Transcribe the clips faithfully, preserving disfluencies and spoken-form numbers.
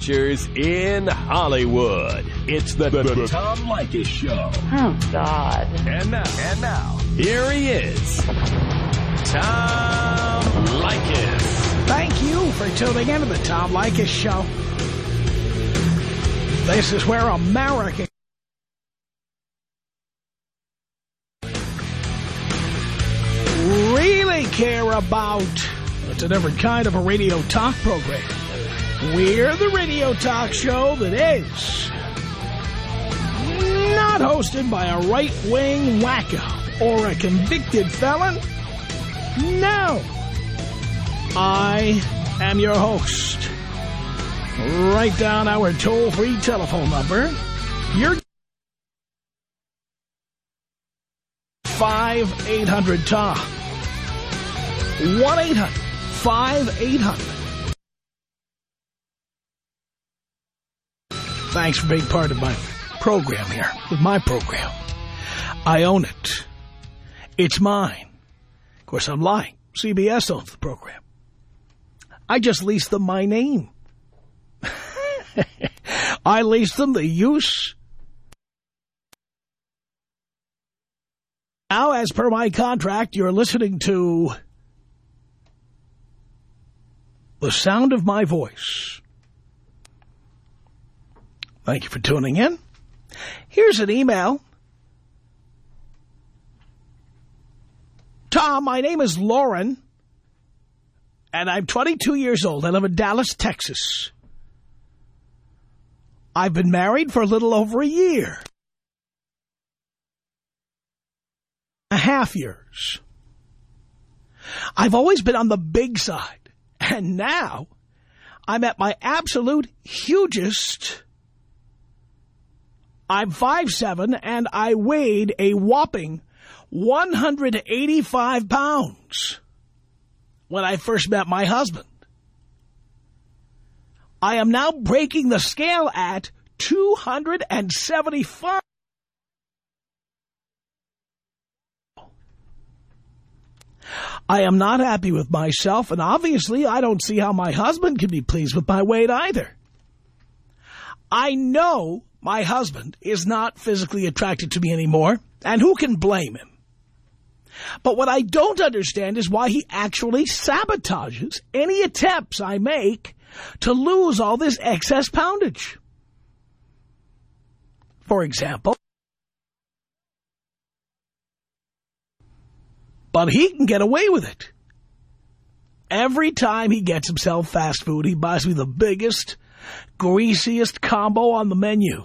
adventures in Hollywood. It's the, the, the Tom Leykis Show. Oh, God. And now, and now, here he is, Tom Leykis. Thank you for tuning in to the Tom Leykis Show. This is where America really care about. It's a different kind of a radio talk program. We're the radio talk show that is not hosted by a right-wing wacko or a convicted felon. No. I am your host. Write down our toll-free telephone number. You're five eight hundred Tom. one eight hundred five eight hundred. Thanks for being part of my program here, with my program. I own it. It's mine. Of course, I'm lying. C B S owns the program. I just leased them my name. I leased them the use. Now, as per my contract, you're listening to the sound of my voice. Thank you for tuning in. Here's an email. Tom, my name is Lauren, and I'm twenty-two years old. I live in Dallas, Texas. I've been married for a little over a year. A half years. I've always been on the big side, and now I'm at my absolute hugest. I'm five seven, and I weighed a whopping one hundred eighty-five pounds when I first met my husband. I am now breaking the scale at two hundred seventy-five. I am not happy with myself, and obviously I don't see how my husband can be pleased with my weight either. I know my husband is not physically attracted to me anymore, and who can blame him? But what I don't understand is why he actually sabotages any attempts I make to lose all this excess poundage. For example, but he can get away with it. Every time he gets himself fast food, he buys me the biggest, greasiest combo on the menu.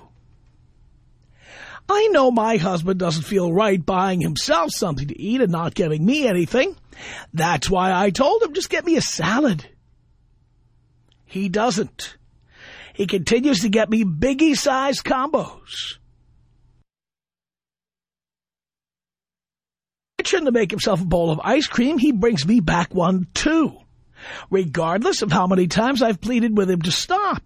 I know my husband doesn't feel right buying himself something to eat and not getting me anything. That's why I told him, just get me a salad. He doesn't. He continues to get me biggie-sized combos. To make himself a bowl of ice cream, he brings me back one too, regardless of how many times I've pleaded with him to stop.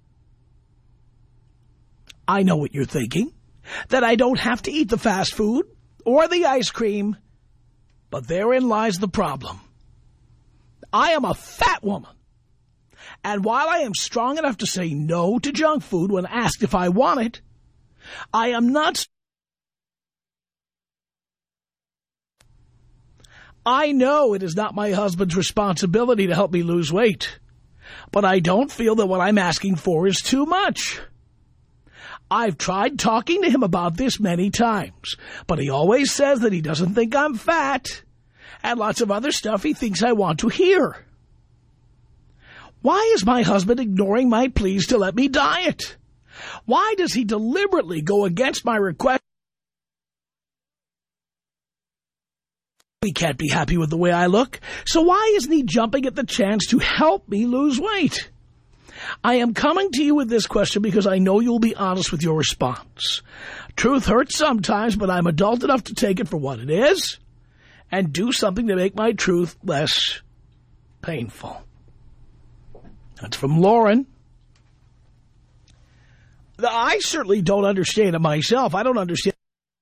I know what you're thinking, that I don't have to eat the fast food or the ice cream, but therein lies the problem. I am a fat woman, and while I am strong enough to say no to junk food when asked if I want it, I am not. I know it is not my husband's responsibility to help me lose weight, but I don't feel that what I'm asking for is too much. I've tried talking to him about this many times, but he always says that he doesn't think I'm fat, and lots of other stuff he thinks I want to hear. Why is my husband ignoring my pleas to let me diet? Why does he deliberately go against my request? He can't be happy with the way I look, so why isn't he jumping at the chance to help me lose weight? I am coming to you with this question because I know you'll be honest with your response. Truth hurts sometimes, but I'm adult enough to take it for what it is and do something to make my truth less painful. That's from Lauren. I certainly don't understand it myself. I don't understand.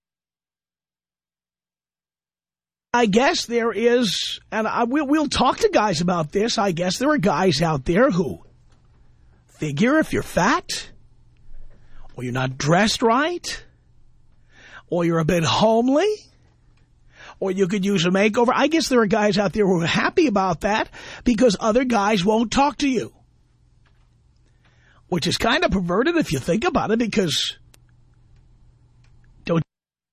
I guess there is, and I, we'll, we'll talk to guys about this, I guess there are guys out there who figure if you're fat, or you're not dressed right, or you're a bit homely, or you could use a makeover. I guess there are guys out there who are happy about that because other guys won't talk to you. Which is kind of perverted if you think about it, because don't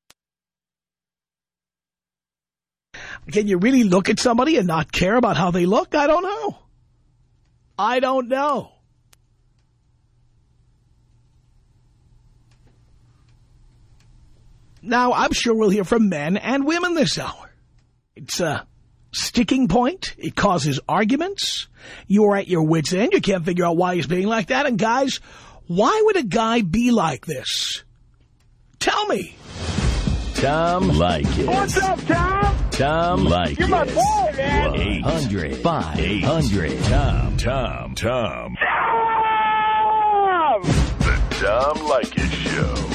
can you really look at somebody and not care about how they look? I don't know. I don't know. Now, I'm sure we'll hear from men and women this hour. It's a sticking point. It causes arguments. You're at your wit's end. You can't figure out why he's being like that. And guys, why would a guy be like this? Tell me. Tom Leykis. What's up, Tom? Tom Leykis. You're my boy, man. eight hundred, five hundred, Tom, Tom, Tom. Tom! The Tom Leykis Show.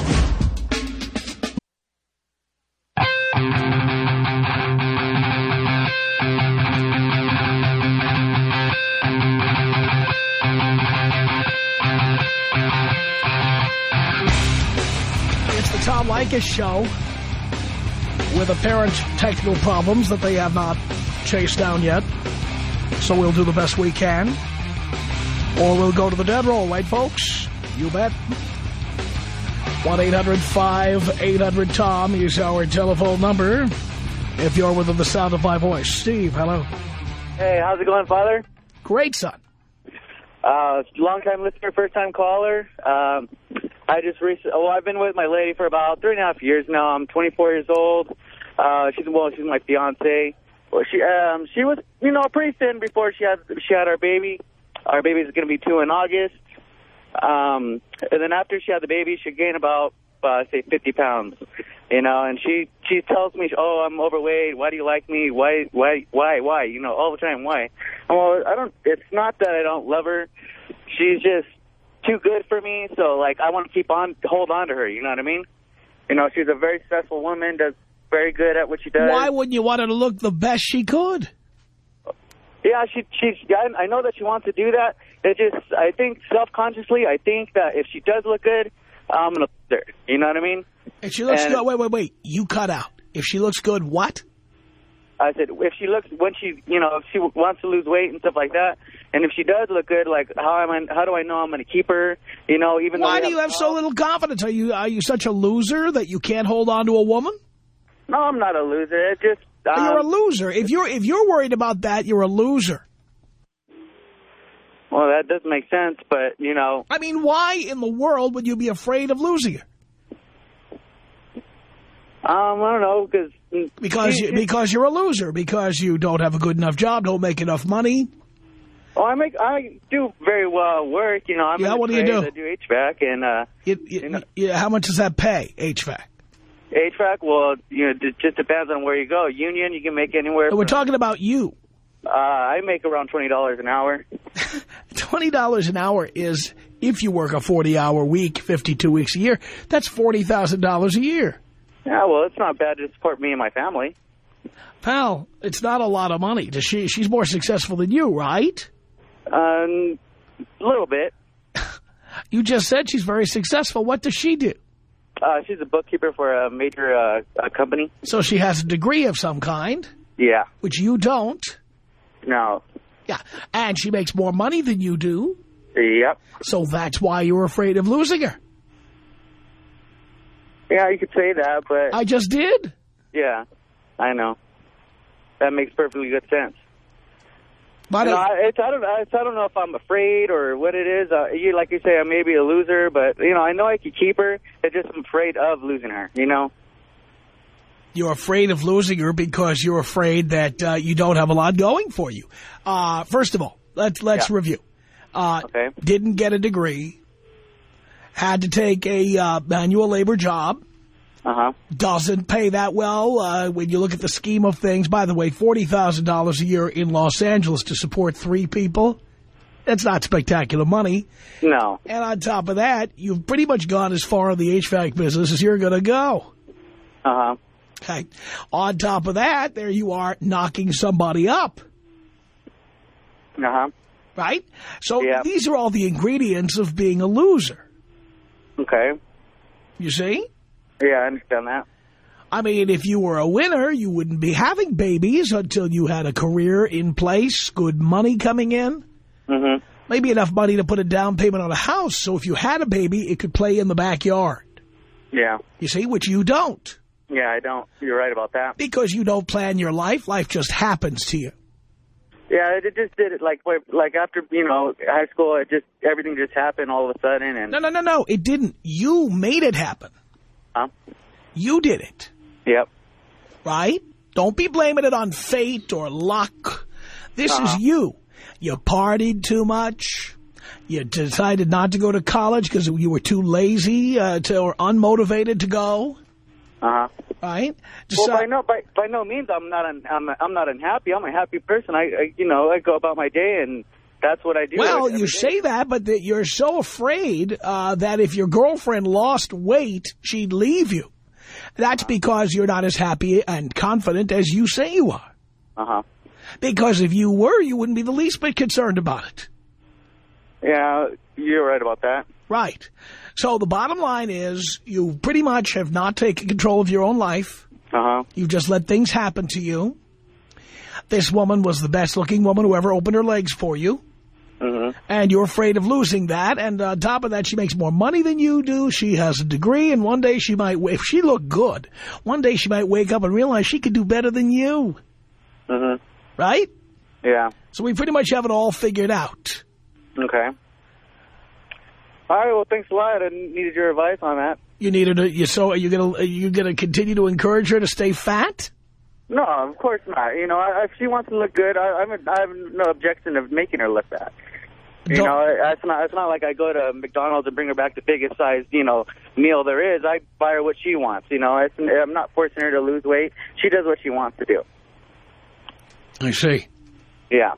It's the Tom Leykis Show, with apparent technical problems that they have not chased down yet. So we'll do the best we can. Or we'll go to the dead roll, right, folks? You bet. one eight hundred five eight hundred Tom is our telephone number if you're within the sound of my voice. Steve, hello. Hey, how's it going, Father? Great, son. Uh, long-time listener, first-time caller. Um, I just recently, well, I've been with my lady for about three and a half years now. I'm twenty-four years old. Uh, she's, well, she's my fiance. Well, she, um, she was, you know, pretty thin before she had, she had our baby. Our baby's going to be two in August. Um, and then after she had the baby, she gained about, uh, say, fifty pounds. You know, and she, she tells me, oh, I'm overweight. Why do you like me? Why, why, why, why? You know, all the time, why? Well, I don't, it's not that I don't love her. She's just too good for me. So, like, I want to keep on, hold on to her. You know what I mean? You know, she's a very successful woman, does very good at what she does. Why wouldn't you want her to look the best she could? Yeah, she, she's, I know that she wants to do that. It just, I think self-consciously, I think that if she does look good, I'm going to put her. You know what I mean? If she looks and, good, wait, wait, wait. You cut out. If she looks good, what? I said, if she looks, when she, you know, if she wants to lose weight and stuff like that, and if she does look good, like, how am I, how do I know I'm going to keep her? You know, even Why though do you have so little confidence? Are you, are you such a loser that you can't hold on to a woman? No, I'm not a loser. It just, um, you're a loser. If you're, if you're worried about that, you're a loser. Well, that does make sense, but, you know. I mean, why in the world would you be afraid of losing her? Um, I don't know, because... Because, you, because you're a loser, because you don't have a good enough job, don't make enough money. Oh, I make, I do very well work, you know. I'm yeah, in what do you do? I do H V A C, and, uh... It, it, you know, yeah, how much does that pay, H V A C? H V A C, well, you know, it just depends on where you go. Union, you can make anywhere We're from, talking about you. Uh, I make around twenty dollars an hour. twenty dollars an hour is, if you work a forty-hour week, fifty-two weeks a year, that's forty thousand dollars a year. Yeah, well, it's not bad to support me and my family. Pal, it's not a lot of money. Does she? She's more successful than you, right? Um, a little bit. You just said she's very successful. What does she do? Uh, she's a bookkeeper for a major uh, a company. So she has a degree of some kind. Yeah. Which you don't. No. Yeah. And she makes more money than you do. Yep. So that's why you're afraid of losing her. Yeah, you could say that, but... I just did. Yeah, I know. That makes perfectly good sense. But you know, I, it's, I, don't, it's, I don't know if I'm afraid or what it is. Uh, you, like you say, I may be a loser, but, you know, I know I could keep her. It's just I'm afraid of losing her, you know? You're afraid of losing her because you're afraid that uh, you don't have a lot going for you. Uh, first of all, let's, let's yeah. review. Uh, okay. Didn't get a degree. Had to take a uh, manual labor job. Uh-huh. Doesn't pay that well uh, when you look at the scheme of things. By the way, forty thousand dollars a year in Los Angeles to support three people. That's not spectacular money. No. And on top of that, you've pretty much gone as far in the H V A C business as you're going to go. Uh-huh. Okay. On top of that, there you are knocking somebody up. Uh-huh. Right? So Yeah. these are all the ingredients of being a loser. Okay. You see? Yeah, I understand that. I mean, if you were a winner, you wouldn't be having babies until you had a career in place, good money coming in. Mm-hmm. Maybe enough money to put a down payment on a house, so if you had a baby, it could play in the backyard. Yeah. You see, which you don't. Yeah, I don't. You're right about that. Because you don't plan your life. Life just happens to you. Yeah, it just did it like like after, you know, high school, it just, everything just happened all of a sudden. And No, no, no, no. It didn't. You made it happen. Huh? You did it. Yep. Right? Don't be blaming it on fate or luck. This Uh-huh. is you. You partied too much. You decided not to go to college because you were too lazy uh, to, or unmotivated to go. Uh-huh. Right? Well, Deci- by no, by, by no means, I'm not, un, I'm, I'm not unhappy. I'm a happy person. I, I, you know, I go about my day, and that's what I do. Well, every you day. say that, but that you're so afraid uh, that if your girlfriend lost weight, she'd leave you. That's because you're not as happy and confident as you say you are. Uh-huh. Because if you were, you wouldn't be the least bit concerned about it. Yeah, you're right about that. Right. So the bottom line is you pretty much have not taken control of your own life. Uh-huh. You just let things happen to you. This woman was the best-looking woman who ever opened her legs for you. Mm-hmm. And you're afraid of losing that. And on top of that, she makes more money than you do. She has a degree, and one day she might, if she looked good, one day she might wake up and realize she could do better than you. Mm-hmm. Right? Yeah. So we pretty much have it all figured out. Okay. All right, well, thanks a lot. I needed your advice on that. You needed to, you, so are you going to, are you going to continue to encourage her to stay fat? No, of course not. You know, I, if she wants to look good, I, I'm a, I have no objection of making her look fat. You Don't- know, it's not it's not like I go to McDonald's and bring her back the biggest size, you know, meal there is. I buy her what she wants. You know, it's, I'm not forcing her to lose weight. She does what she wants to do. I see. Yeah.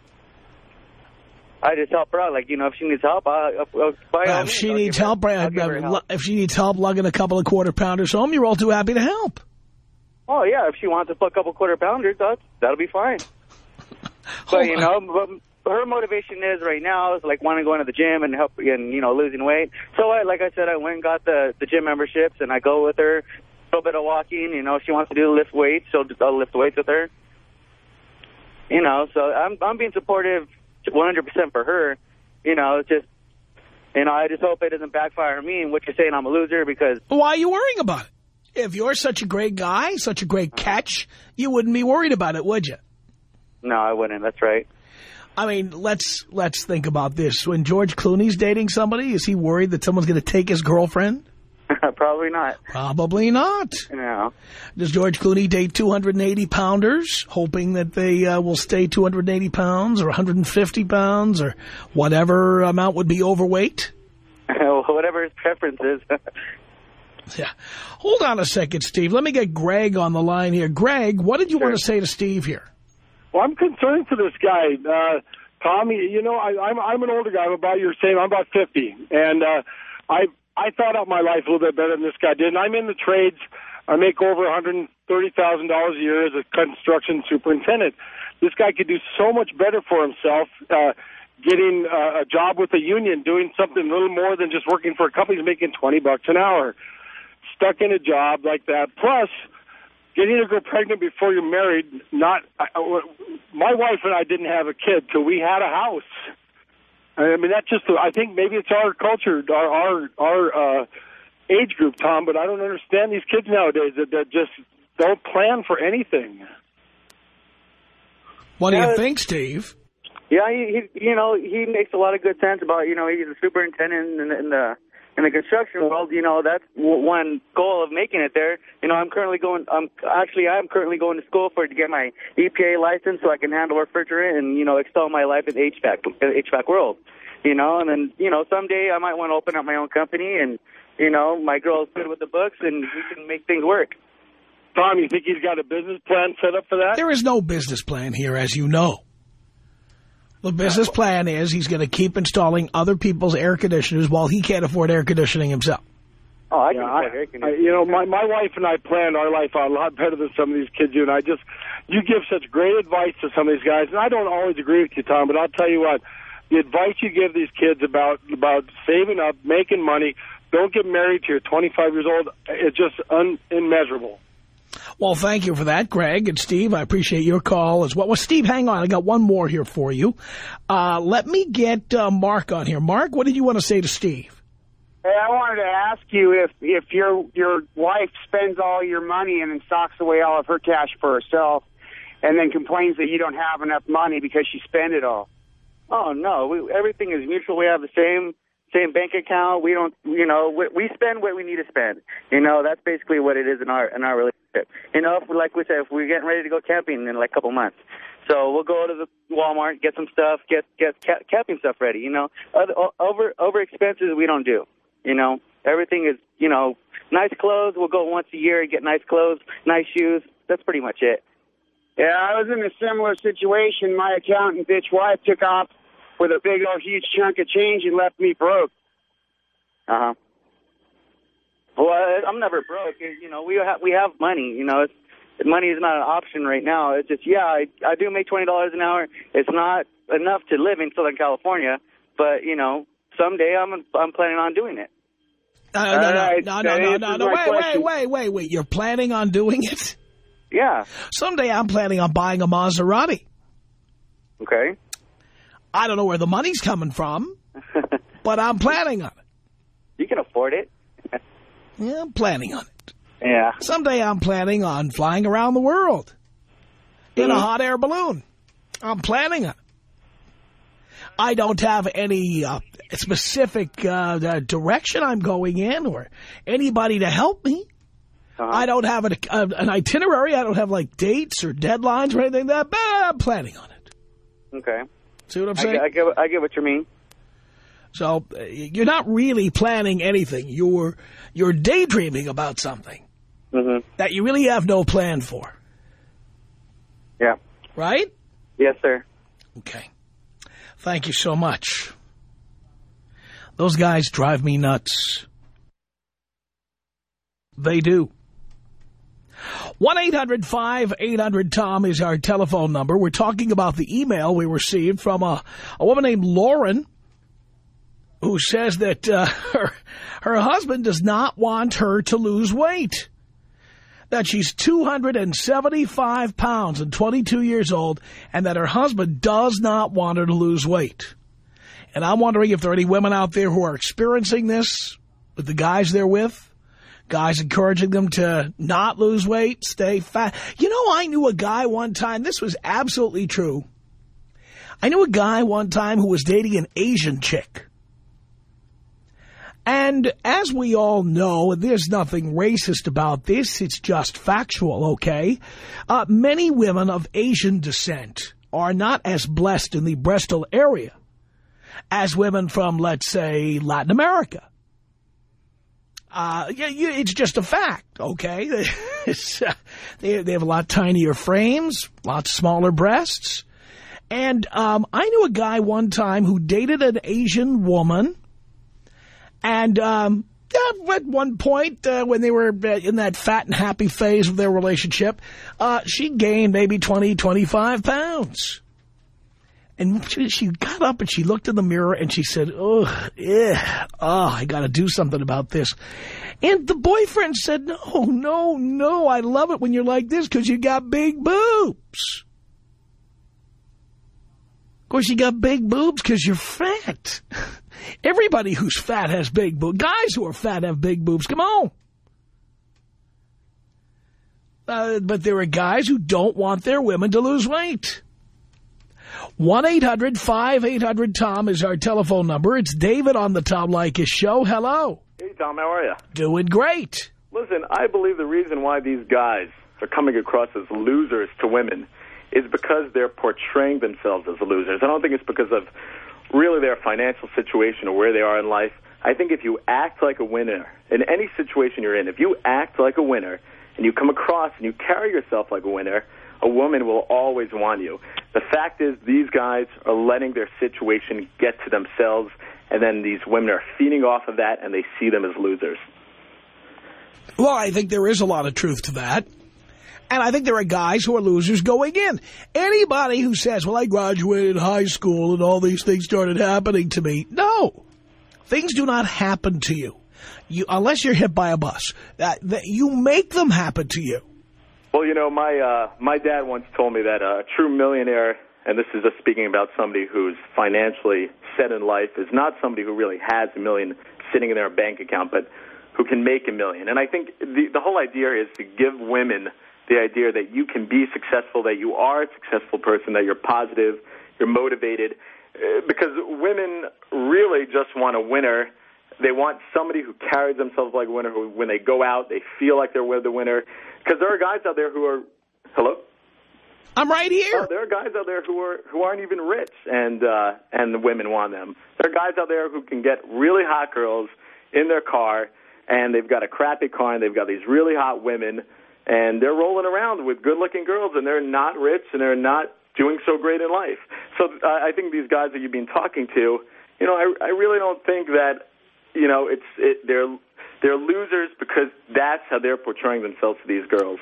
I just help her out. Like, you know, if she needs help, I'll, I'll buy Uh, all if means, she I'll needs give her- help, I'll give her uh, help. if she needs help lugging a couple of quarter pounders home, you're all too happy to help. Oh, yeah, if she wants to put a couple quarter pounders, that's, that'll be fine. But, you know, but her motivation is right now is like wanting to go into the gym and help and, you know, losing weight. So, I, like I said, I went and got the, the gym memberships, and I go with her, a little bit of walking. You know, if she wants to do lift weights, so I'll lift weights with her. You know, so I'm I'm being supportive one hundred percent for her. You know, it's just, you know, I just hope it doesn't backfire on me and what you're saying I'm a loser because... Why are you worrying about it? If you're such a great guy, such a great catch, you wouldn't be worried about it, would you? No, I wouldn't. That's right. I mean, let's let's think about this. When George Clooney's dating somebody, is he worried that someone's going to take his girlfriend? Probably not. Probably not. No. Does George Clooney date two hundred eighty pounders, hoping that they uh, will stay two hundred eighty pounds or one hundred fifty pounds or whatever amount would be overweight? Whatever his preference is. Yeah. Hold on a second, Steve. Let me get Greg on the line here. Greg, what did you Sure. want to say to Steve here? Well, I'm concerned for this guy, uh, Tommy. You know, I, I'm I'm an older guy. I'm about your same. I'm about fifty, and uh, I I thought out my life a little bit better than this guy did. And I'm in the trades. I make over one hundred thirty thousand dollars a year as a construction superintendent. This guy could do so much better for himself, uh, getting uh, a job with a union, doing something a little more than just working for a company, he's making twenty bucks an hour, stuck in a job like that. Plus, getting a girl pregnant before you're married, not, I, my wife and I didn't have a kid till we had a house. I mean, that's just, I think maybe it's our culture, our, our, our, uh, age group, Tom, but I don't understand these kids nowadays that, that just don't plan for anything. What do Yeah, you think, Steve? Yeah, he, he, you know, he makes a lot of good sense about, you know, he's a superintendent in the, in the, in the construction world. You know, that's w- one goal of making it there. You know, I'm currently going, um, actually, I'm currently going to school for to get my E P A license so I can handle refrigerant and, you know, excel my life in the H V A C, H V A C world. You know, and then, you know, someday I might want to open up my own company and, you know, my girl's good with the books and we can make things work. Tom, you think he's got a business plan set up for that? There is no business plan here, as you know. The business plan is he's going to keep installing other people's air conditioners while he can't afford air conditioning himself. Oh, I can Yeah, afford I, air I, conditioning. you know, my, my wife and I planned our life out a lot better than some of these kids do, and I just, you give such great advice to some of these guys, and I don't always agree with you, Tom, but I'll tell you what, the advice you give these kids about about saving up, making money, don't get married till you're twenty-five years old, it's just un, immeasurable. Well, thank you for that, Greg. And Steve, I appreciate your call as well. Well, Steve, hang on. I got one more here for you. Uh, let me get uh, Mark on here. Mark, what did you want to say to Steve? Hey, I wanted to ask you if, if your your wife spends all your money and then stocks away all of her cash for herself and then complains that you don't have enough money because she spent it all. Oh, no. We, everything is mutual. We have the same same bank account. We don't, you know, we, we spend what we need to spend. You know, that's basically what it is in our in our relationship. You know, if, like we said, if we're getting ready to go camping in like a couple months, so we'll go to the Walmart, get some stuff, get get ca camping stuff ready. You know, Other, over over expenses we don't do. You know, everything is, you know, nice clothes. We'll go once a year and get nice clothes, nice shoes. That's pretty much it. Yeah, I was in a similar situation. My accountant bitch wife took off with a big old huge chunk of change and left me broke. Uh-huh. Well, I'm never broke. You know, we have, we have money. You know, it's, money is not an option right now. It's just, yeah, I, I do make twenty dollars an hour. It's not enough to live in Southern California, but, you know, someday I'm I'm planning on doing it. Uh, no, no, right, no, no, no, no, no, wait, question. wait, wait, wait, wait. You're planning on doing it? Yeah. Someday I'm planning on buying a Maserati. Okay. I don't know where the money's coming from, but I'm planning on it. You can afford it. Yeah, I'm planning on it. Yeah. Someday I'm planning on flying around the world in a hot air balloon. I'm planning on it. I don't have any uh, specific uh, direction I'm going in or anybody to help me. Uh-huh. I don't have an, uh, an itinerary. I don't have, like, dates or deadlines or anything like that, but I'm planning on it. Okay. See what I'm saying? I, I, get, I get what you mean. So uh, you're not really planning anything. You're, you're daydreaming about something mm-hmm. that you really have no plan for. Yeah. Right? Yes, sir. Okay. Thank you so much. Those guys drive me nuts. They do. one eight hundred five eight hundred Tom is our telephone number. We're talking about the email we received from a, a woman named Lauren who says that uh, her, her husband does not want her to lose weight. That she's two hundred seventy-five pounds and twenty-two years old, and that her husband does not want her to lose weight. And I'm wondering if there are any women out there who are experiencing this with the guys they're with, guys encouraging them to not lose weight, stay fat. You know, I knew a guy one time, this was absolutely true. I knew a guy one time who was dating an Asian chick. And as we all know, there's nothing racist about this. It's just factual, okay? Uh, many women of Asian descent are not as blessed in the Bristol area as women from, let's say, Latin America. Uh, yeah, yeah, it's just a fact, okay? It's, uh, they, they have a lot tinier frames, lots smaller breasts. And um, I knew a guy one time who dated an Asian woman. And um, yeah, at one point, uh, when they were in that fat and happy phase of their relationship, uh, she gained maybe twenty, twenty-five pounds. And she, she got up and she looked in the mirror and she said, oh, yeah, oh, I got to do something about this. And the boyfriend said, no, no, no, I love it when you're like this because you got big boobs. Of course, you got big boobs because you're fat. Everybody who's fat has big boobs. Guys who are fat have big boobs. Come on. Uh, but there are guys who don't want their women to lose weight. one eight hundred five eight hundred Tom is our telephone number. It's David on the Tom Leykis Show. Hello. Hey, Tom, how are you? Doing great. Listen, I believe the reason why these guys are coming across as losers to women is because they're portraying themselves as losers. I don't think it's because of really their financial situation or where they are in life. I think if you act like a winner in any situation you're in, if you act like a winner and you come across and you carry yourself like a winner, a woman will always want you. The fact is these guys are letting their situation get to themselves, and then these women are feeding off of that, and they see them as losers. Well, I think there is a lot of truth to that. And I think there are guys who are losers going in. Anybody who says, well, I graduated high school and all these things started happening to me. No. Things do not happen to you. You unless you're hit by a bus. Uh, that you make them happen to you. Well, you know, my uh, my dad once told me that a true millionaire, and this is just speaking about somebody who's financially set in life, is not somebody who really has a million sitting in their bank account, but who can make a million. And I think the, the whole idea is to give women the idea that you can be successful, that you are a successful person, that you're positive, you're motivated, uh, because women really just want a winner. They want somebody who carries themselves like a winner, who when they go out, they feel like they're with the winner. Because there are guys out there who are, hello? I'm right here. Oh, there are guys out there who are who aren't even rich, and uh, and the women want them. There are guys out there who can get really hot girls in their car, and they've got a crappy car, and they've got these really hot women, and they're rolling around with good-looking girls, and they're not rich, and they're not doing so great in life. So uh, I think these guys that you've been talking to, you know, I, I really don't think that, you know, it's it, they're they're losers because that's how they're portraying themselves to these girls.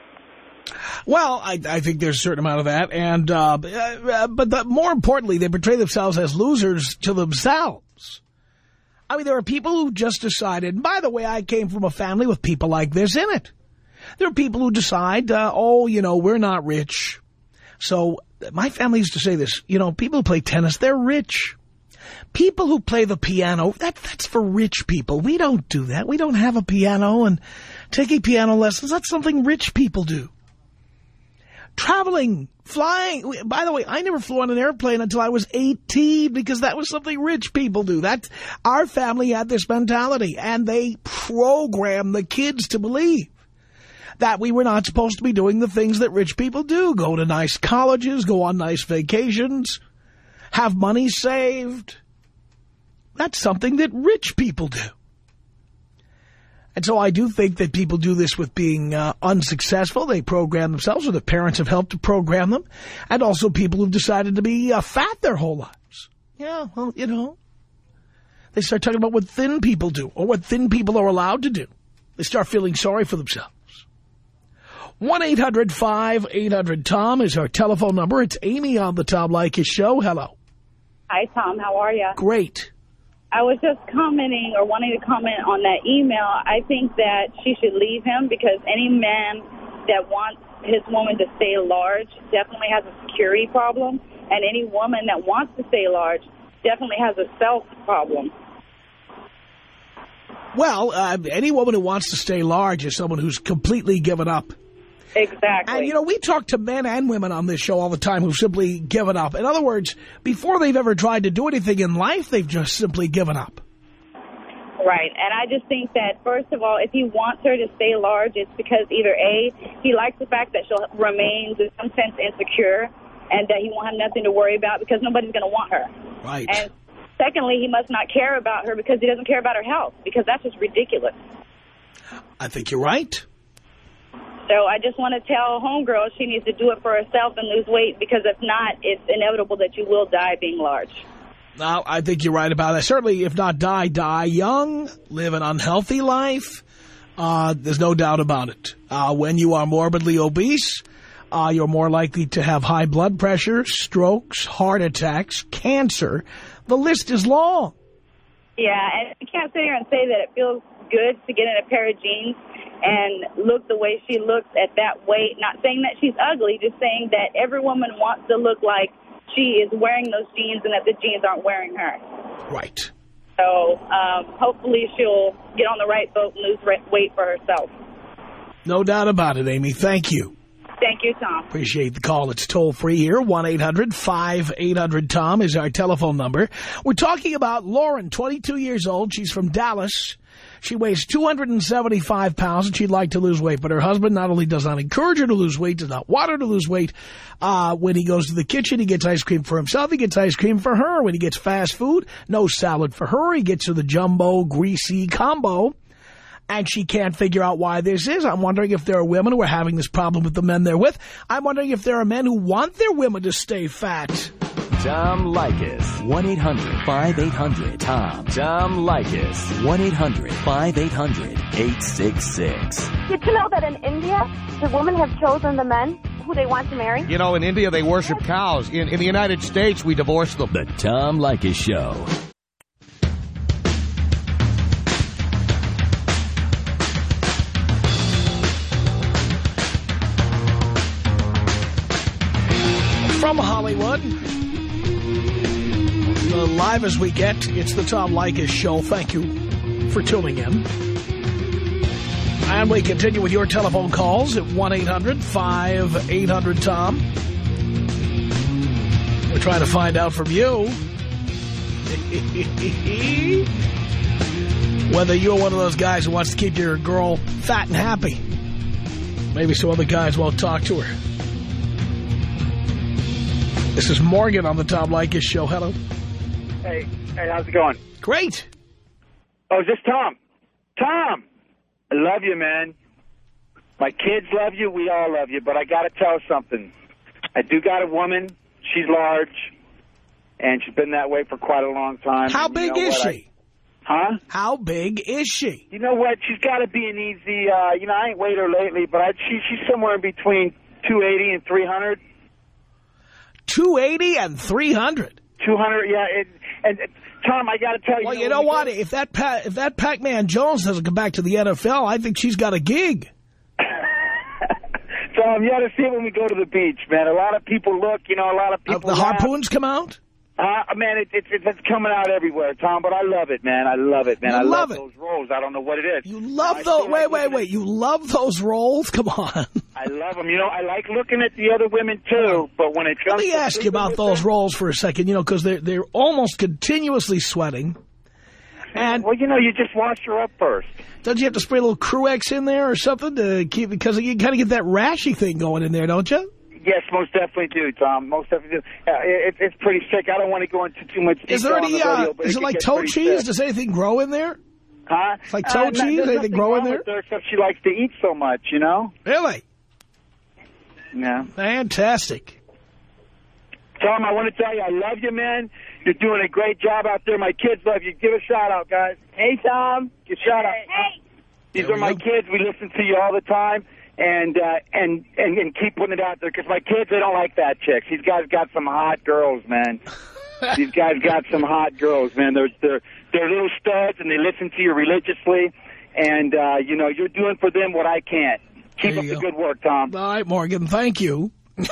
Well, I, I think there's a certain amount of that, and uh, uh, but the, more importantly, they portray themselves as losers to themselves. I mean, there are people who just decided, and by the way, I came from a family with people like this in it. There are people who decide, uh, oh, you know, we're not rich. So my family used to say this, you know, people who play tennis, they're rich. People who play the piano, that that's for rich people. We don't do that. We don't have a piano, and taking piano lessons, that's something rich people do. Traveling, flying. By the way, I never flew on an airplane until I was eighteen because that was something rich people do. That our family had this mentality, and they programmed the kids to believe that we were not supposed to be doing the things that rich people do. Go to nice colleges, go on nice vacations, have money saved. That's something that rich people do. And so I do think that people do this with being uh, unsuccessful. They program themselves, or their parents have helped to program them. And also people who've decided to be uh, fat their whole lives. Yeah, well, you know. They start talking about what thin people do, or what thin people are allowed to do. They start feeling sorry for themselves. one eight hundred five eight hundred Tom is our telephone number. It's Amy on the Tom Leykis Show. Hello. Hi, Tom. How are you? Great. I was just commenting or wanting to comment on that email. I think that she should leave him because any man that wants his woman to stay large definitely has a security problem, and any woman that wants to stay large definitely has a self problem. Well, uh, any woman who wants to stay large is someone who's completely given up. Exactly. And, you know, we talk to men and women on this show all the time who've simply given up. In other words, before they've ever tried to do anything in life, they've just simply given up. Right. And I just think that, first of all, if he wants her to stay large, it's because either, A, he likes the fact that she'll remain, in some sense, insecure, and that he won't have nothing to worry about because nobody's going to want her. Right. And secondly, he must not care about her because he doesn't care about her health, because that's just ridiculous. I think you're right. So I just want to tell homegirl she needs to do it for herself and lose weight, because if not, it's inevitable that you will die being large. Now, I think you're right about that. Certainly, if not die, die young, live an unhealthy life. Uh, there's no doubt about it. Uh, when you are morbidly obese, uh, you're more likely to have high blood pressure, strokes, heart attacks, cancer. The list is long. Yeah, and you can't sit here and say that it feels good to get in a pair of jeans and look the way she looks at that weight. Not saying that she's ugly, just saying that every woman wants to look like she is wearing those jeans and that the jeans aren't wearing her. Right. So um, hopefully she'll get on the right boat and lose weight for herself. No doubt about it, Amy. Thank you. Thank you, Tom. Appreciate the call. It's toll-free here. one eight hundred five eight hundred Tom is our telephone number. We're talking about Lauren, twenty-two years old. She's from Dallas. She weighs two hundred seventy-five pounds, and she'd like to lose weight. But her husband not only does not encourage her to lose weight, does not want her to lose weight. Uh, when he goes to the kitchen, he gets ice cream for himself. He gets ice cream for her. When he gets fast food, no salad for her. He gets her the jumbo, greasy combo. And she can't figure out why this is. I'm wondering if there are women who are having this problem with the men they're with. I'm wondering if there are men who want their women to stay fat. Tom Leykis. one eight hundred five eight hundred Tom. Tom Leykis. one eight hundred five eight hundred eight six six. Did you know that in India, the women have chosen the men who they want to marry? You know, in India, they worship cows. In, in the United States, we divorce them. The Tom Leykis Show. From Hollywood, uh, live as we get, it's the Tom Leykis Show. Thank you for tuning in. And we continue with your telephone calls at one eight hundred five eight hundred Tom. We're trying to find out from you whether you're one of those guys who wants to keep your girl fat and happy. Maybe some other guys won't talk to her. This is Morgan on the Tom Leykis Show. Hello. Hey, hey, how's it going? Great. Oh, is this Tom? Tom, I love you, man. My kids love you. We all love you. But I got to tell something. I do got a woman. She's large, and she's been that way for quite a long time. How and big you know is what? she? I, huh? How big is she? You know what? She's got to be an easy, uh, you know, I ain't weighed her lately, but I, she, she's somewhere in between two eighty and three hundred. two eighty and three hundred. two hundred, yeah. It, and, and Tom, I got to tell you. Well, you you know, know what? If that pa if that Pac-Man Jones doesn't come back to the N F L, I think she's got a gig. Tom, you ought to see it when we go to the beach, man. A lot of people look, you know, a lot of people. Uh, the laugh. harpoons come out? Uh, man, it, it, it, it's coming out everywhere, Tom, but I love it, man. I love it, man. You I love love it. those rolls. I don't know what it is. You love I those? feel Wait, like wait, wait. You love those rolls? Come on. I love them. You know, I like looking at the other women, too, but when it comes Let me to ask you about those rolls for a second, you know, because they're, they're almost continuously sweating. And well, you know, you just wash her up first. Don't you have to spray a little Cruex in there or something to keep, because you kind of get that rashy thing going in there, don't you? Yes, most definitely do, Tom. Most definitely do. Uh, it, it's pretty sick. I don't want to go into too much detail. Is there any, on the radio, uh, but is it it like gets toe pretty cheese? sick. Does anything grow in there? Huh? It's like toe uh, cheese? No, there's anything grow in there? with her except she likes to eat so much, you know? Really? Yeah. Fantastic. Tom, I want to tell you, I love you, man. You're doing a great job out there. My kids love you. Give a shout-out, guys. Hey, Tom. Give a shout-out. Hey. These There are we my go. kids. We listen to you all the time. And, uh, and and and keep putting it out there, because my kids, they don't like that chick. These guys got some hot girls, man. These guys got some hot girls, man. They're, they're, they're little studs, and they listen to you religiously. And, uh, you know, you're doing for them what I can't. Keep There up you the go. good work, Tom. All right, Morgan, thank you.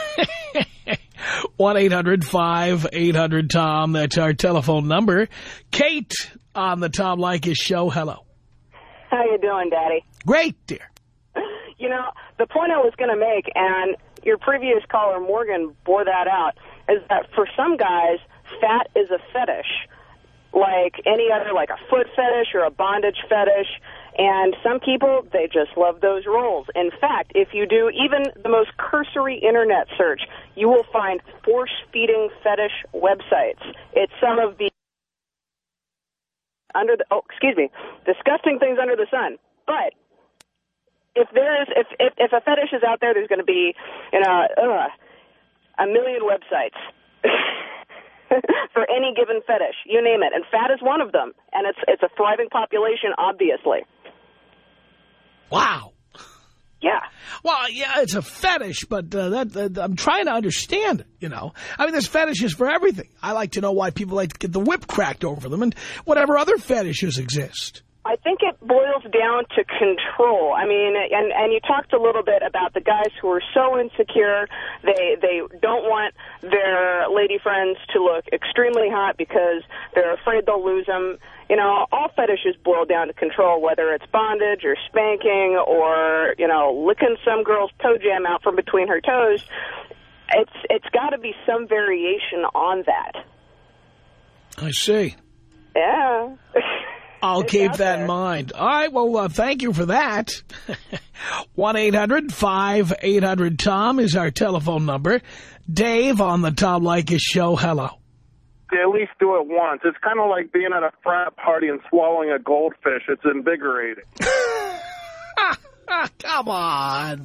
one eight hundred five eight hundred Tom, that's our telephone number. Kate on the Tom Leykis Show, hello. How you doing, Daddy? Great, dear. You know, the point I was going to make, and your previous caller, Morgan, bore that out, is that for some guys, fat is a fetish, like any other, like a foot fetish or a bondage fetish. And some people, they just love those rolls. In fact, if you do even the most cursory Internet search, you will find force-feeding fetish websites. It's some of the under the oh, excuse me, disgusting things under the sun. But if there is, if if, if a fetish is out there, there's going to be, you know, uh, a million websites for any given fetish. You name it, and fat is one of them. And it's it's a thriving population, obviously. Wow. Yeah. Well, yeah, it's a fetish, but uh, that, that I'm trying to understand it, you know. I mean, there's fetishes for everything. I like to know why people like to get the whip cracked over them and whatever other fetishes exist. I think it boils down to control. I mean, and, and you talked a little bit about the guys who are so insecure, they they don't want their lady friends to look extremely hot because they're afraid they'll lose them. You know, all fetishes boil down to control, whether it's bondage or spanking or, you know, licking some girl's toe jam out from between her toes. It's It's got to be some variation on that. I see. Yeah. I'll It's keep out that there. in mind. All right, well, uh, thank you for that. one eight hundred five eight hundred Tom is our telephone number. Dave on the Tom Leykis Show, hello. At least do it once. It's kind of like being at a frat party and swallowing a goldfish. It's invigorating. Come on.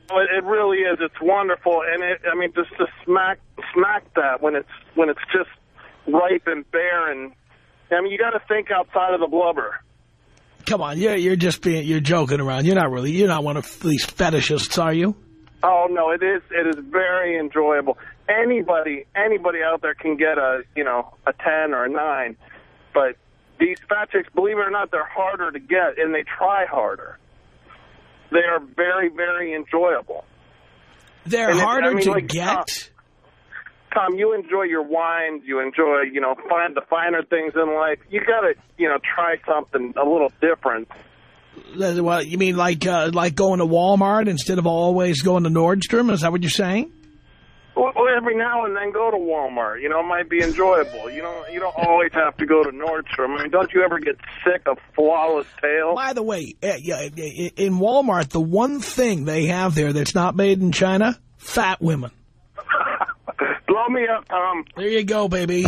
It, it really is. It's wonderful, and it, I mean, just to smack smack that when it's when it's just ripe and bare, and I mean, you got to think outside of the blubber. Come on, you're you're just being you're joking around. You're not really you're not one of these fetishists, are you? Oh no, it is it is very enjoyable. Anybody anybody out there can get a you know a ten or a nine, but these fat chicks, believe it or not, they're harder to get, and they try harder. They are very, very enjoyable. They're and harder it, I mean, to like, get? Tom, Tom, you enjoy your wines. You enjoy, you know, find the finer things in life. You got to, you know, try something a little different. Well, you mean like uh, like going to Walmart instead of always going to Nordstrom? Is that what you're saying? Well, every now and then go to Walmart. You know, it might be enjoyable. You don't, you don't always have to go to Nordstrom. I mean, don't you ever get sick of flawless tail? By the way, in Walmart, the one thing they have there that's not made in China, fat women. Blow me up, Tom. There you go, baby.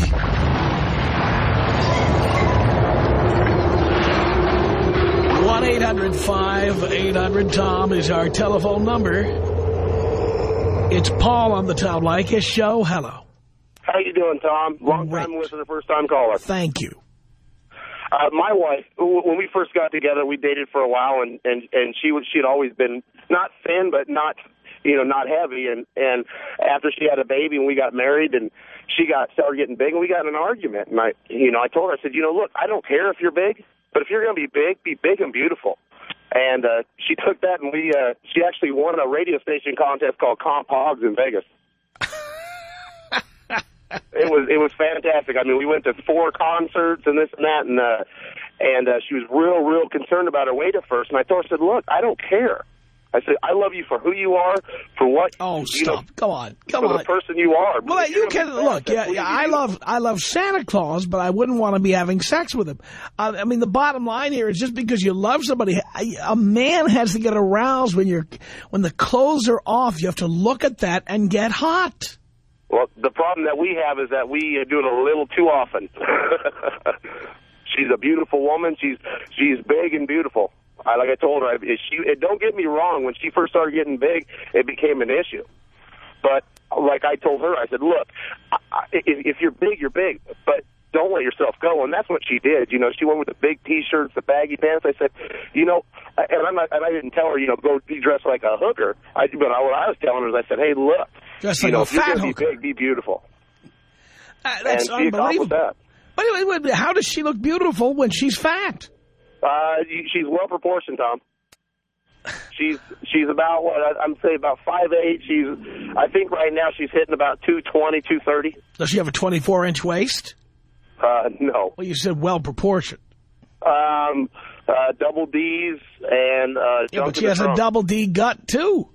one eight hundred five eight hundred Tom is our telephone number. It's Paul on the Tom Leykis show. Hello. How you doing, Tom? Long time listener, first time caller. Thank you. Uh, my wife, when we first got together, we dated for a while, and and and she was she had always been not thin, but not you know not heavy. And and after she had a baby, and we got married, and she got started getting big, and we got in an argument. And I you know I told her, I said, you know, look, I don't care if you're big, but if you're going to be big, be big and beautiful. And uh, she took that, and we uh, she actually won a radio station contest called Comp Hogs in Vegas. It was it was fantastic. I mean, we went to four concerts and this and that, and uh, and uh, she was real, real concerned about her weight at first. And I told her, I said, look, I don't care. I said, I love you for who you are, for what. Oh, you stop! know, Come on, come for on. the person you are. Well, you can look. Yeah, yeah. I love, I love Santa Claus, but I wouldn't want to be having sex with him. Uh, I mean, the bottom line here is just because you love somebody, a man has to get aroused when you're, when the clothes are off. You have to look at that and get hot. Well, the problem that we have is that we do it a little too often. She's a beautiful woman. She's she's big and beautiful. I, like I told her, she, it, don't get me wrong, when she first started getting big, it became an issue. But like I told her, I said, look, I, if, if you're big, you're big, but don't let yourself go. And that's what she did. You know, she went with the big T-shirts, the baggy pants. I said, you know, and, I'm not, and I didn't tell her, you know, go be dressed like a hooker. I, but I, what I was telling her is I said, hey, look, Dress you like know, a if you're fat going to be hooker. big, be beautiful. Uh, that's and she accomplished unbelievable. that. But anyway, how does she look beautiful when she's fat? Uh, she's well proportioned, Tom. She's she's about what I'm saying about five eight. She's I think right now she's hitting about two twenty, two thirty. Does she have a twenty-four inch waist? Uh, no. Well, you said well proportioned. Um, uh, double D's and uh, yeah, but she has a double D gut too.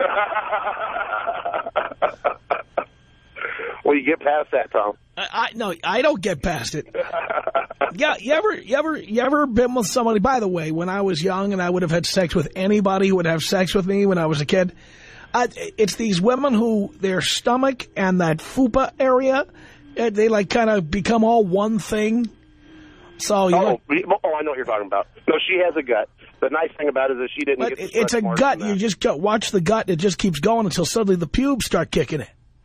Well, you get past that, Tom. I, I no, I don't get past it. Yeah, you ever, you ever, you ever been with somebody? By the way, when I was young and I would have had sex with anybody who would have sex with me when I was a kid, uh, it's these women who their stomach and that fupa area, uh, they like kind of become all one thing. So you oh, know, oh, I know what you're talking about. No, she has a gut. The nice thing about it is that she didn't but get. It's a gut. You just go, watch the gut. It just keeps going until suddenly the pubes start kicking in.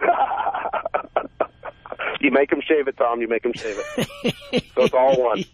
You make them shave it, Tom. You make them shave it. So it's all one.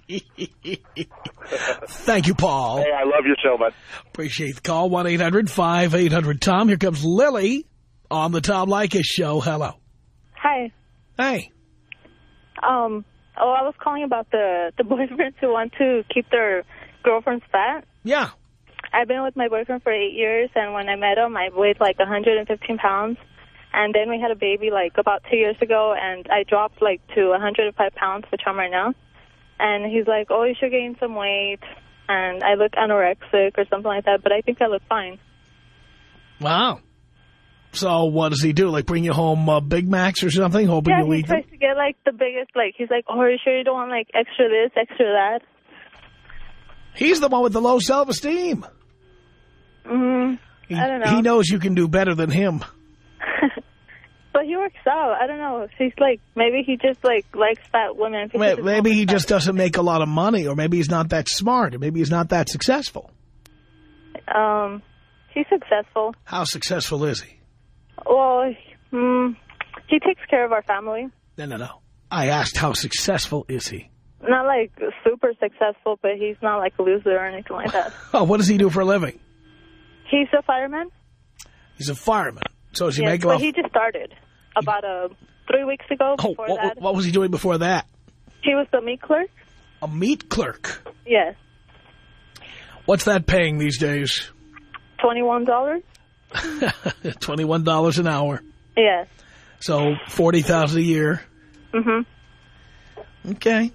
Thank you, Paul. Hey, I love your show, bud. Appreciate the call. one eight hundred five eight hundred Tom. Here comes Lily on the Tom Leykis show. Hello. Hi. Hey. Um. Oh, I was calling about the, the boyfriends who want to keep their girlfriends fat. Yeah. I've been with my boyfriend for eight years, and when I met him, I weighed like one hundred fifteen pounds. And then we had a baby like about two years ago, and I dropped like to one hundred five pounds, which I'm right now. And he's like, oh, you should gain some weight. And I look anorexic or something like that, but I think I look fine. Wow. So what does he do? Like bring you home uh, Big Macs or something, hoping yeah, you'll eat them? Yeah, he tries to get like the biggest, like, he's like, oh, are you sure you don't want like extra this, extra that? He's the one with the low self-esteem. Mm-hmm. I don't know. He knows you can do better than him. But he works out. I don't know. He's like, maybe he just like likes fat women. Maybe, maybe he just doesn't make a lot of money, or maybe he's not that smart, or maybe he's not that successful. Um, He's successful. How successful is he? Well, mm, he takes care of our family. No, no, no. I asked how successful is he? Not like super successful, but he's not like a loser or anything like that. Oh, what does he do for a living? He's a fireman. He's a fireman. So does he yes, make but off? he just started about uh, three weeks ago. Oh, before what, that, what was he doing before that? he was the meat clerk. A meat clerk? Yes. What's that paying these days? Twenty-one dollars. Twenty-one dollars an hour. Yes. So forty thousand a year. Mm-hmm. Okay.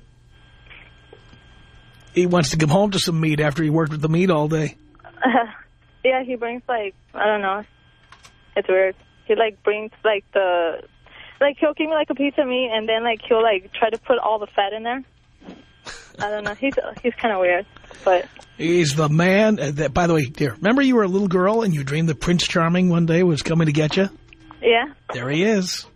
He wants to come home to some meat after he worked with the meat all day. Uh, yeah, he brings like I don't know. It's weird. He like brings like the like he'll give me like a piece of meat and then like he'll like try to put all the fat in there. I don't know. He's he's kind of weird, but he's the man. Uh, that, by the way, dear, remember you were a little girl and you dreamed that Prince Charming one day was coming to get you? Yeah. There he is.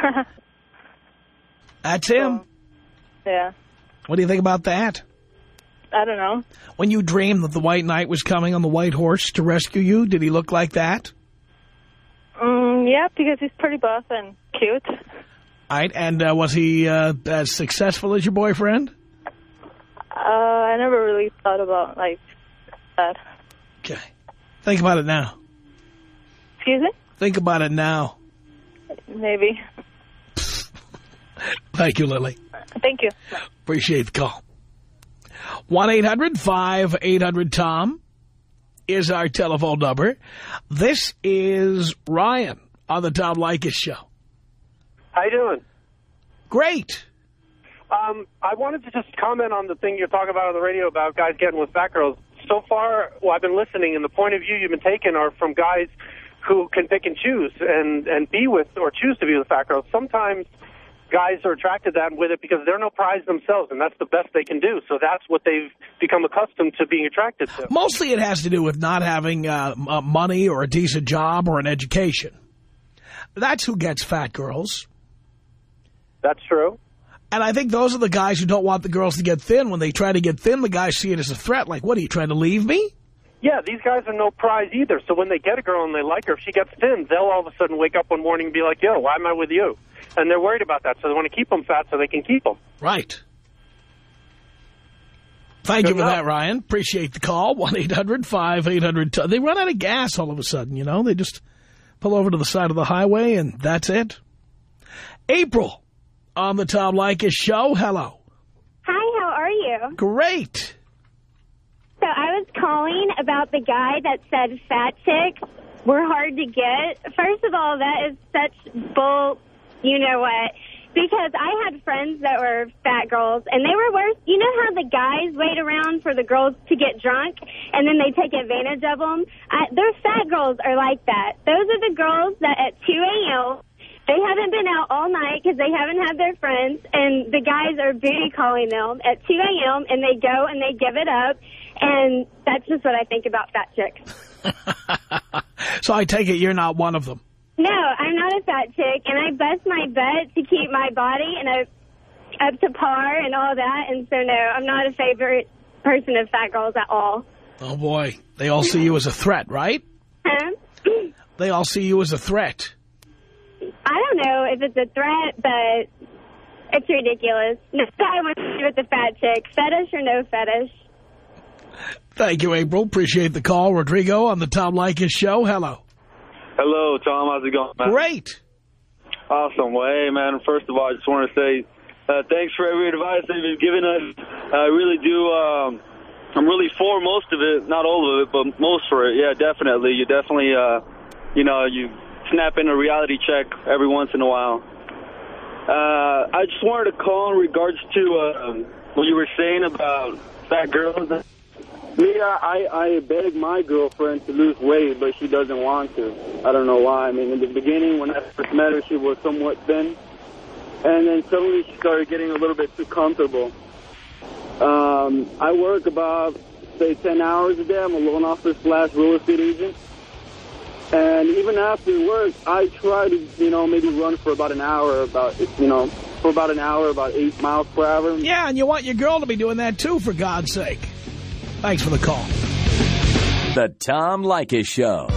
That's him. So, yeah. What do you think about that? I don't know. When you dreamed that the White Knight was coming on the white horse to rescue you, did he look like that? Mm, yeah, because he's pretty buff and cute. All right, and uh, was he uh, as successful as your boyfriend? Uh, I never really thought about, like, that. Okay. Think about it now. Excuse me? Think about it now. Maybe. Thank you, Lily. Thank you. Appreciate the call. one eight hundred five eight hundred Tom is our telephone number. This is Ryan on the Tom Leykis Show. How you doing? Great. Um, I wanted to just comment on the thing you're talking about on the radio about guys getting with fat girls. So far, well, I've been listening, and the point of view you've been taking are from guys who can pick and choose and, and be with or choose to be with fat girls. Sometimes guys are attracted to that with it because they're no prize themselves, and that's the best they can do. So that's what they've become accustomed to being attracted to. Mostly it has to do with not having uh, uh, money or a decent job or an education. That's who gets fat girls. That's true. And I think those are the guys who don't want the girls to get thin. When they try to get thin, the guys see it as a threat. Like, what, are you trying to leave me? Yeah, these guys are no prize either. So when they get a girl and they like her, if she gets thin, they'll all of a sudden wake up one morning and be like, yo, why am I with you? And they're worried about that, so they want to keep them fat so they can keep them. Right. Thank Good you for enough. that, Ryan. Appreciate the call. one eight hundred five eight hundred Tom. They run out of gas all of a sudden, you know. They just pull over to the side of the highway, and that's it. April on the Tom Leykis Show. Hello. Hi, how are you? Great. So I was calling about the guy that said fat chicks were hard to get. First of all, that is such bull, you know what, because I had friends that were fat girls, and they were worse. You know how the guys wait around for the girls to get drunk, and then they take advantage of them? I, their fat girls are like that. Those are the girls that at two a.m., they haven't been out all night because they haven't had their friends, and the guys are booty calling them at two a.m., and they go and they give it up, and that's just what I think about fat chicks. So I take it you're not one of them. No, I'm not a fat chick, and I bust my butt to keep my body and a, up to par and all that, and so no, I'm not a favorite person of fat girls at all. Oh, boy. They all see you as a threat, right? Huh? They all see you as a threat. I don't know if it's a threat, but it's ridiculous. No guy wants to be with the fat chick, fetish or no fetish. Thank you, April. Appreciate the call. Rodrigo on the Tom Leykis Show. Hello. Hello, Tom. How's it going, man? Great. Awesome. Well, hey, man, first of all, I just want to say uh, thanks for every advice that you've given us. I really do. Um, I'm really for most of it, not all of it, but most for it. Yeah, definitely. You definitely, uh, you know, you snap in a reality check every once in a while. Uh, I just wanted to call in regards to uh, what you were saying about fat girls. Me, I, I beg my girlfriend to lose weight, but she doesn't want to. I don't know why. I mean, in the beginning, when I first met her, she was somewhat thin. And then suddenly she started getting a little bit too comfortable. Um, I work about, say, ten hours a day. I'm a loan officer slash real estate agent. And even after work, I try to, you know, maybe run for about an hour, about, you know, for about an hour, about eight miles per hour. Yeah, and you want your girl to be doing that, too, for God's sake. Thanks for the call. The Tom Leykis Show.